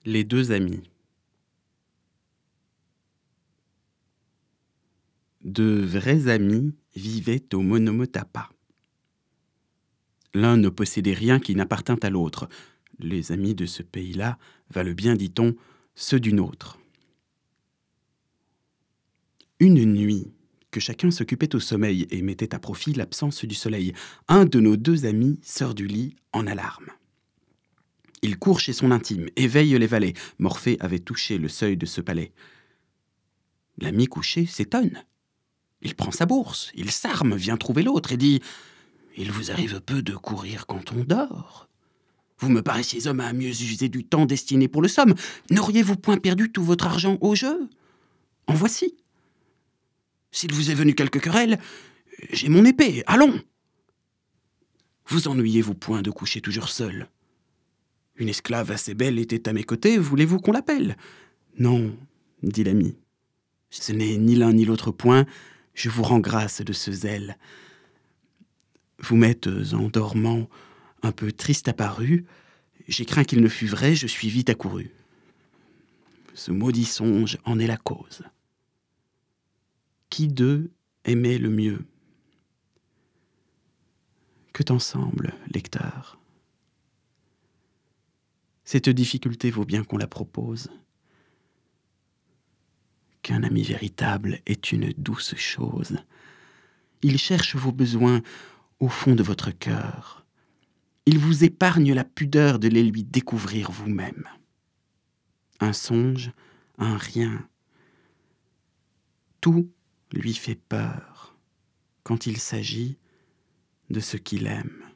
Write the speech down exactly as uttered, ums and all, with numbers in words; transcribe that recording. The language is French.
Les deux amis. Deux vrais amis vivaient au Monomotapa. L'un ne possédait rien qui n'appartint à l'autre. Les amis de ce pays-là valent bien, dit-on, ceux d'une autre. Une nuit, que chacun s'occupait au sommeil et mettait à profit l'absence du soleil, un de nos deux amis sort du lit en alarme. Il court chez son intime, éveille les valets. Morphée avait touché le seuil de ce palais. L'ami couché s'étonne. Il prend sa bourse, il s'arme, vient trouver l'autre et dit « Il vous arrive peu de courir quand on dort. Vous me paraissiez homme à mieux user du temps destiné pour le somme. N'auriez-vous point perdu tout votre argent au jeu? En voici. S'il vous est venu quelque querelle, j'ai mon épée, allons. Vous ennuyez-vous point de coucher toujours seul? Une esclave assez belle était à mes côtés, voulez-vous qu'on l'appelle? Non, dit l'ami. Ce n'est ni l'un ni l'autre point, je vous rends grâce de ce zèle. Vous m'êtes, en dormant, un peu triste apparu. J'ai craint qu'il ne fût vrai, je suis vite accouru. Ce maudit songe en est la cause. Qui d'eux aimait le mieux? Que t'en semble, lecteur? Cette difficulté vaut bien qu'on la propose. Qu'un ami véritable est une douce chose. Il cherche vos besoins au fond de votre cœur. Il vous épargne la pudeur de les lui découvrir vous-même. Un songe, un rien. Tout lui fait peur quand il s'agit de ce qu'il aime.